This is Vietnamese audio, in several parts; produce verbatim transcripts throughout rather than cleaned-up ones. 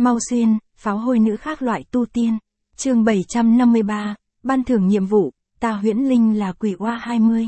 Mau Xuyên, pháo hôi nữ khác loại tu tiên. Chương bảy trăm năm mươi ba, ban thưởng nhiệm vụ, ta huyễn linh là quỷ oa hai mươi.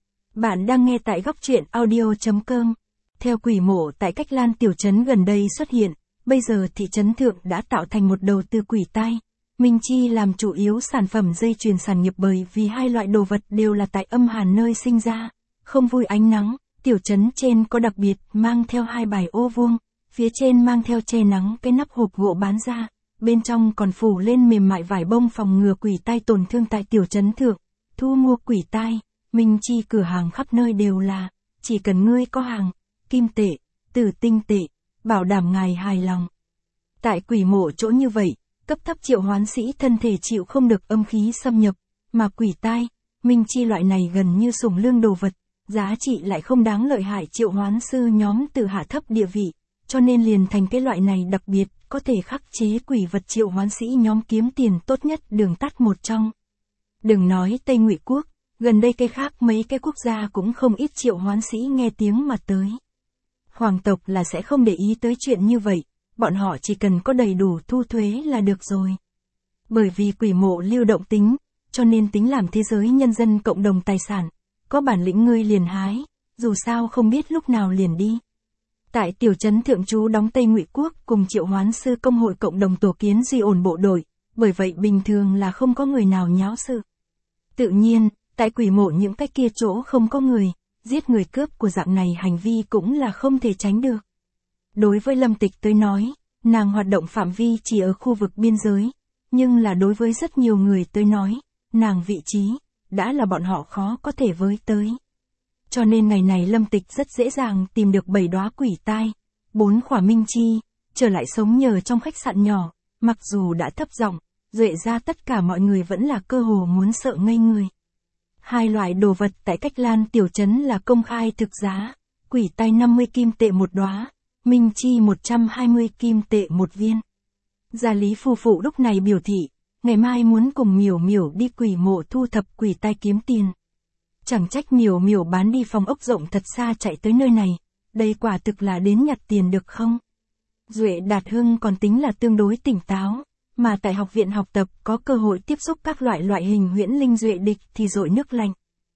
Bạn đang nghe tại góc truyện audio.com. Theo quỷ mộ tại Cách Lan tiểu trấn gần đây xuất hiện, bây giờ thị trấn thượng đã tạo thành một đầu tư quỷ tai. Minh Chi làm chủ yếu sản phẩm dây chuyền sản nghiệp bởi vì hai loại đồ vật đều là tại âm hàn nơi sinh ra. Không vui ánh nắng, tiểu trấn trên có đặc biệt mang theo hai bài ô vuông, phía trên mang theo che nắng cái nắp hộp gỗ bán ra, bên trong còn phủ lên mềm mại vải bông phòng ngừa quỷ tai tổn thương tại tiểu trấn thượng. Thu mua quỷ tai, Minh Chi cửa hàng khắp nơi đều là, chỉ cần ngươi có hàng, kim tệ, tử tinh tệ, bảo đảm ngài hài lòng. Tại quỷ mộ chỗ như vậy, cấp thấp triệu hoán sĩ thân thể chịu không được âm khí xâm nhập, mà quỷ tai, Minh Chi loại này gần như sủng lương đồ vật, giá trị lại không đáng lợi hại triệu hoán sư nhóm tự hạ thấp địa vị, cho nên liền thành cái loại này đặc biệt, có thể khắc chế quỷ vật triệu hoán sĩ nhóm kiếm tiền tốt nhất đường tắt một trong. Đừng nói Tây Ngụy quốc, gần đây cái khác mấy cái quốc gia cũng không ít triệu hoán sĩ nghe tiếng mà tới. Hoàng tộc là sẽ không để ý tới chuyện như vậy, bọn họ chỉ cần có đầy đủ thu thuế là được rồi. Bởi vì quỷ mộ lưu động tính, cho nên tính làm thế giới nhân dân cộng đồng tài sản, có bản lĩnh ngươi liền hái, dù sao không biết lúc nào liền đi. Tại tiểu trấn thượng trú đóng Tây Ngụy quốc cùng triệu hoán sư công hội cộng đồng tổ kiến duy ổn bộ đội, bởi vậy bình thường là không có người nào nháo sự. Tự nhiên, tại quỷ mộ những cái kia chỗ không có người, giết người cướp của dạng này hành vi cũng là không thể tránh được. Đối với Lâm Tịch tới nói, nàng hoạt động phạm vi chỉ ở khu vực biên giới, nhưng là đối với rất nhiều người tới nói, nàng vị trí, đã là bọn họ khó có thể với tới. Cho nên ngày này Lâm Tịch rất dễ dàng tìm được bảy đóa quỷ tai, bốn khỏa Minh Chi, trở lại sống nhờ trong khách sạn nhỏ, mặc dù đã thấp giọng, duệ ra tất cả mọi người vẫn là cơ hồ muốn sợ ngây người. Hai loại đồ vật tại Cách Lan tiểu trấn là công khai thực giá, quỷ tai năm mươi kim tệ một đóa, Minh Chi một trăm hai mươi kim tệ một viên. Gia Lý phu phụ lúc này biểu thị, ngày mai muốn cùng Miểu Miểu đi quỷ mộ thu thập quỷ tai kiếm tiền. Chẳng trách Miểu Miểu bán đi phòng ốc rộng thật xa chạy tới nơi này, đây quả thực là đến nhặt tiền được không? Duệ Đạt Hưng còn tính là tương đối tỉnh táo, mà tại học viện học tập có cơ hội tiếp xúc các loại loại hình huyễn linh duệ địch thì dội nước lạnh.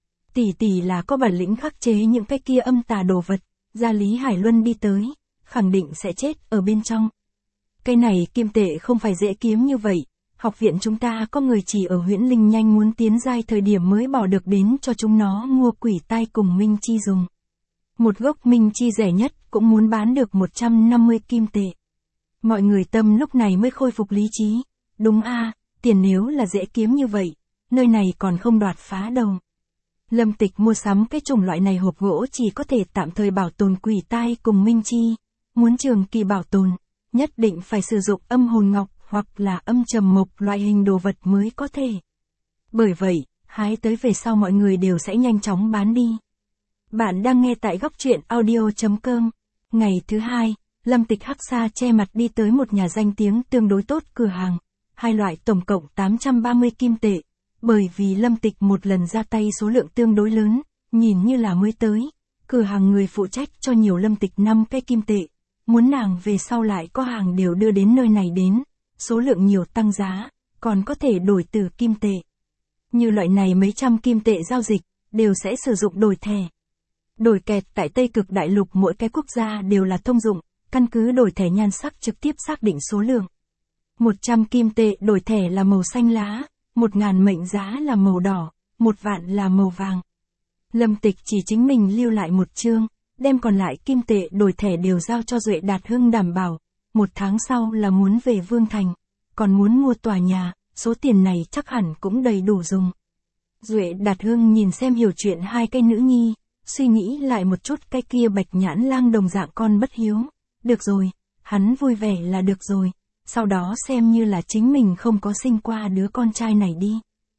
Tỷ tỷ là có bản lĩnh khắc chế những cái kia âm tà đồ vật, Gia Lý Hải Luân đi tới, khẳng định sẽ chết ở bên trong. Cái này kim tệ không phải dễ kiếm như vậy, học viện chúng ta có người chỉ ở huyễn linh nhanh muốn tiến giai thời điểm mới bỏ được đến cho chúng nó mua quỷ tai cùng Minh Chi dùng. Một gốc Minh Chi rẻ nhất cũng muốn bán được một trăm năm mươi kim tệ. Mọi người tâm lúc này mới khôi phục lý trí, đúng a, tiền nếu là dễ kiếm như vậy, nơi này còn không đoạt phá đâu. Lâm Tịch mua sắm cái chủng loại này hộp gỗ chỉ có thể tạm thời bảo tồn quỷ tai cùng Minh Chi, muốn trường kỳ bảo tồn, nhất định phải sử dụng âm hồn ngọc hoặc là âm trầm mộc loại hình đồ vật mới có thể. Bởi vậy, hái tới về sau mọi người đều sẽ nhanh chóng bán đi. Bạn đang nghe tại góc truyện audio.com. Ngày thứ hai, Lâm Tịch hắc xa che mặt đi tới một nhà danh tiếng tương đối tốt cửa hàng, hai loại tổng cộng tám trăm ba mươi kim tệ, bởi vì Lâm Tịch một lần ra tay số lượng tương đối lớn, nhìn như là mới tới, cửa hàng người phụ trách cho nhiều Lâm Tịch năm cái kim tệ, muốn nàng về sau lại có hàng đều đưa đến nơi này đến, số lượng nhiều tăng giá, còn có thể đổi từ kim tệ. Như loại này mấy trăm kim tệ giao dịch, đều sẽ sử dụng đổi thẻ. Đổi kẹt tại Tây Cực Đại Lục mỗi cái quốc gia đều là thông dụng, căn cứ đổi thẻ nhan sắc trực tiếp xác định số lượng. một trăm kim tệ đổi thẻ là màu xanh lá, một ngàn mệnh giá là màu đỏ, một vạn là màu vàng. Lâm Tịch chỉ chính mình lưu lại một chương, đem còn lại kim tệ đổi thẻ đều giao cho Duệ Đạt Hưng đảm bảo, một tháng sau là muốn về Vương Thành, còn muốn mua tòa nhà, số tiền này chắc hẳn cũng đầy đủ dùng. Duệ Đạt Hưng nhìn xem hiểu chuyện hai cái nữ nhi, suy nghĩ lại một chút cái kia bạch nhãn lang đồng dạng con bất hiếu. Được rồi, hắn vui vẻ là được rồi, sau đó xem như là chính mình không có sinh qua đứa con trai này đi.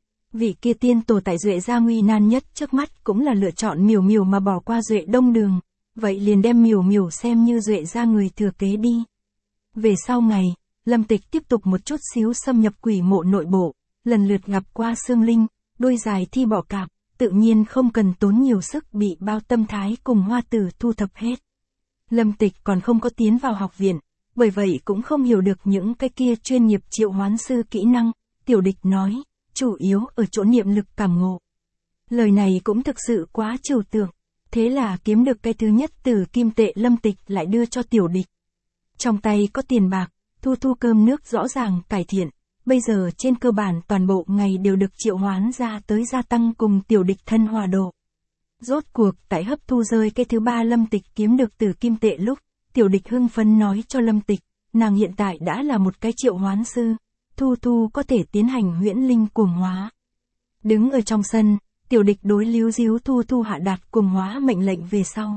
Vị kia tiên tổ tại Duệ gia nguy nan nhất trước mắt cũng là lựa chọn Miểu Miểu mà bỏ qua Duệ Đông Đường, vậy liền đem Miểu Miểu xem như Duệ gia người thừa kế đi. Về sau ngày, Lâm Tịch tiếp tục một chút xíu xâm nhập quỷ mộ nội bộ, lần lượt gặp qua Sương Linh, đôi dài thi bỏ cạp, tự nhiên không cần tốn nhiều sức bị Bao Tâm Thái cùng Hoa Tử thu thập hết. Lâm Tịch còn không có tiến vào học viện, bởi vậy cũng không hiểu được những cái kia chuyên nghiệp triệu hoán sư kỹ năng, Tiểu Địch nói, chủ yếu ở chỗ niệm lực cảm ngộ. Lời này cũng thực sự quá trừu tượng, thế là kiếm được cái thứ nhất từ kim tệ Lâm Tịch lại đưa cho Tiểu Địch. Trong tay có tiền bạc, Thu Thu cơm nước rõ ràng cải thiện, bây giờ trên cơ bản toàn bộ ngày đều được triệu hoán ra tới gia tăng cùng Tiểu Địch thân hòa độ. Rốt cuộc tại hấp thu rơi cái thứ ba Lâm Tịch kiếm được từ kim tệ lúc, Tiểu Địch hưng phấn nói cho Lâm Tịch, nàng hiện tại đã là một cái triệu hoán sư, Thu Thu có thể tiến hành huyễn linh cuồng hóa. Đứng ở trong sân, Tiểu Địch đối líu díu Thu Thu hạ đạt cuồng hóa mệnh lệnh về sau.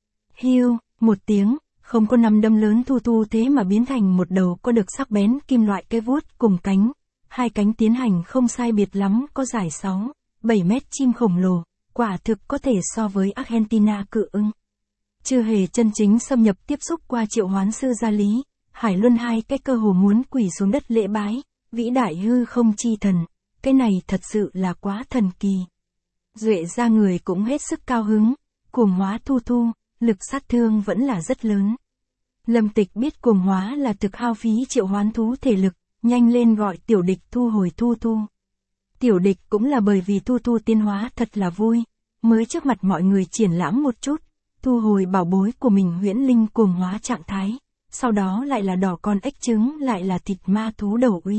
Hiu, một tiếng, không có nắm đấm lớn Thu Thu thế mà biến thành một đầu có được sắc bén kim loại cái vuốt cùng cánh, hai cánh tiến hành không sai biệt lắm có dài sáu, bảy mét chim khổng lồ, quả thực có thể so với Argentina cự ưng. Chưa hề chân chính xâm nhập tiếp xúc qua triệu hoán sư gia lý, Hải Luân hai cái cơ hồ muốn quỳ xuống đất lễ bái, vĩ đại hư không chi thần, cái này thật sự là quá thần kỳ. Duệ ra người cũng hết sức cao hứng, cuồng hóa Thu Thu, lực sát thương vẫn là rất lớn. Lâm Tịch biết cuồng hóa là thực hao phí triệu hoán thú thể lực, nhanh lên gọi Tiểu Địch thu hồi Thu Thu. Tiểu Địch cũng là bởi vì Thu Thu tiến hóa thật là vui, mới trước mặt mọi người triển lãm một chút, thu hồi bảo bối của mình huyễn linh cuồng hóa trạng thái, sau đó lại là đỏ con ếch trứng lại là thịt ma thú đầu uy.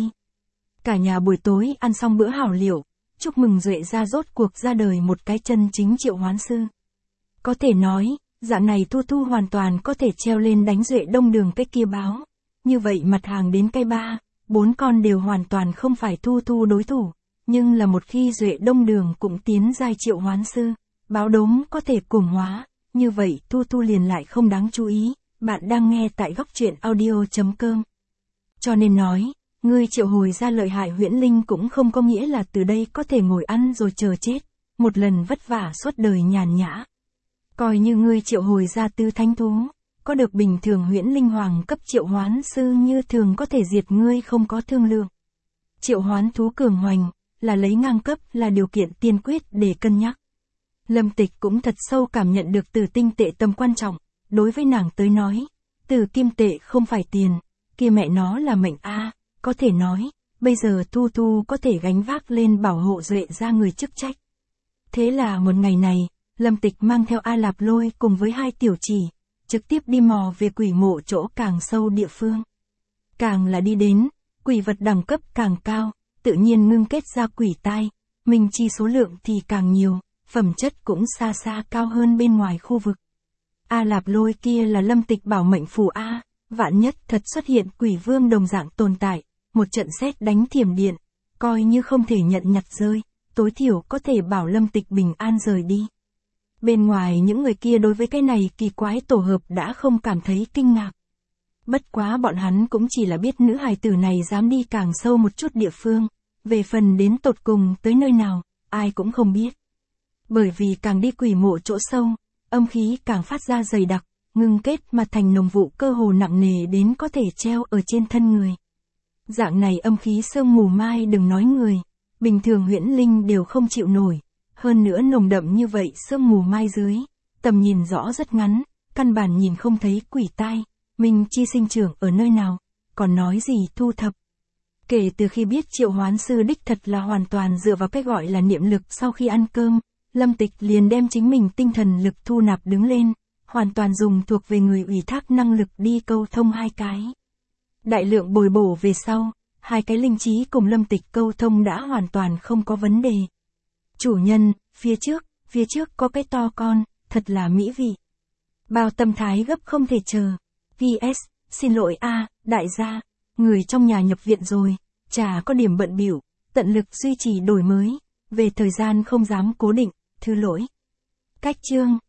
Cả nhà buổi tối ăn xong bữa hảo liệu, chúc mừng Duệ ra rốt cuộc ra đời một cái chân chính triệu hoán sư. Có thể nói, dạng này Thu Thu hoàn toàn có thể treo lên đánh Duệ Đông Đường cái kia báo. Như vậy mặt hàng đến cái ba, bốn con đều hoàn toàn không phải Thu Thu đối thủ, nhưng là một khi Duệ Đông Đường cũng tiến giai triệu hoán sư, báo đốm có thể cuồng hóa, như vậy Thu Thu liền lại không đáng chú ý. Bạn đang nghe tại góc truyện audio chấm com. Cho nên nói, ngươi triệu hồi ra lợi hại huyễn linh cũng không có nghĩa là từ đây có thể ngồi ăn rồi chờ chết, một lần vất vả suốt đời nhàn nhã. Coi như ngươi triệu hồi ra tư thánh thú, có được bình thường huyễn linh hoàng cấp triệu hoán sư như thường có thể diệt ngươi không có thương lượng. Triệu hoán thú cường hoành, là lấy ngang cấp là điều kiện tiên quyết để cân nhắc. Lâm Tịch cũng thật sâu cảm nhận được từ tinh tệ tầm quan trọng, đối với nàng tới nói, từ kim tệ không phải tiền, kia mẹ nó là mệnh A, có thể nói, bây giờ Thu Thu có thể gánh vác lên bảo hộ Duệ ra người chức trách. Thế là một ngày này, Lâm Tịch mang theo A Lạp Lôi cùng với hai tiểu chỉ, trực tiếp đi mò về quỷ mộ chỗ càng sâu địa phương. Càng là đi đến, quỷ vật đẳng cấp càng cao, tự nhiên ngưng kết ra quỷ tai, minh chi số lượng thì càng nhiều, phẩm chất cũng xa xa cao hơn bên ngoài khu vực. A Lạp Lôi kia là Lâm Tịch bảo mệnh phù A, vạn nhất thật xuất hiện quỷ vương đồng dạng tồn tại, một trận sét đánh thiểm điện, coi như không thể nhận nhặt rơi, tối thiểu có thể bảo Lâm Tịch bình an rời đi. Bên ngoài những người kia đối với cái này kỳ quái tổ hợp đã không cảm thấy kinh ngạc. Bất quá bọn hắn cũng chỉ là biết nữ hài tử này dám đi càng sâu một chút địa phương, về phần đến tột cùng tới nơi nào, ai cũng không biết. Bởi vì càng đi quỷ mộ chỗ sâu, âm khí càng phát ra dày đặc, ngưng kết mà thành nồng vụ cơ hồ nặng nề đến có thể treo ở trên thân người. Dạng này âm khí sương mù mai đừng nói người, bình thường huyễn linh đều không chịu nổi, hơn nữa nồng đậm như vậy sương mù mai dưới, tầm nhìn rõ rất ngắn, căn bản nhìn không thấy quỷ tai, minh chi sinh trưởng ở nơi nào, còn nói gì thu thập. Kể từ khi biết triệu hoán sư đích thật là hoàn toàn dựa vào cái gọi là niệm lực sau khi ăn cơm, Lâm Tịch liền đem chính mình tinh thần lực thu nạp đứng lên, hoàn toàn dùng thuộc về người ủy thác năng lực đi câu thông hai cái. Đại lượng bồi bổ về sau, hai cái linh trí cùng Lâm Tịch câu thông đã hoàn toàn không có vấn đề. Chủ nhân, phía trước, phía trước có cái to con, thật là mỹ vị. Bao tâm thái gấp không thể chờ. pê ét, xin lỗi a, đại gia, người trong nhà nhập viện rồi, chả có điểm bận bịu, tận lực duy trì đổi mới, về thời gian không dám cố định, thứ lỗi. Cách chương.